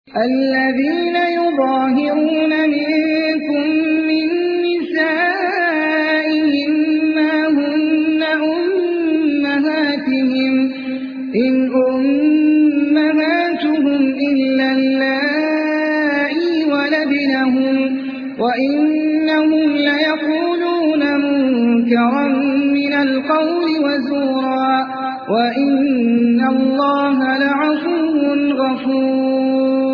الذين يظاهرون منكم من نسائهم ما هن أمهاتهم إن أمهاتهم إلا اللائي ولدنهم وإنهم ليقولون منكرا من القول وزورا وإن الله لعفو غفور.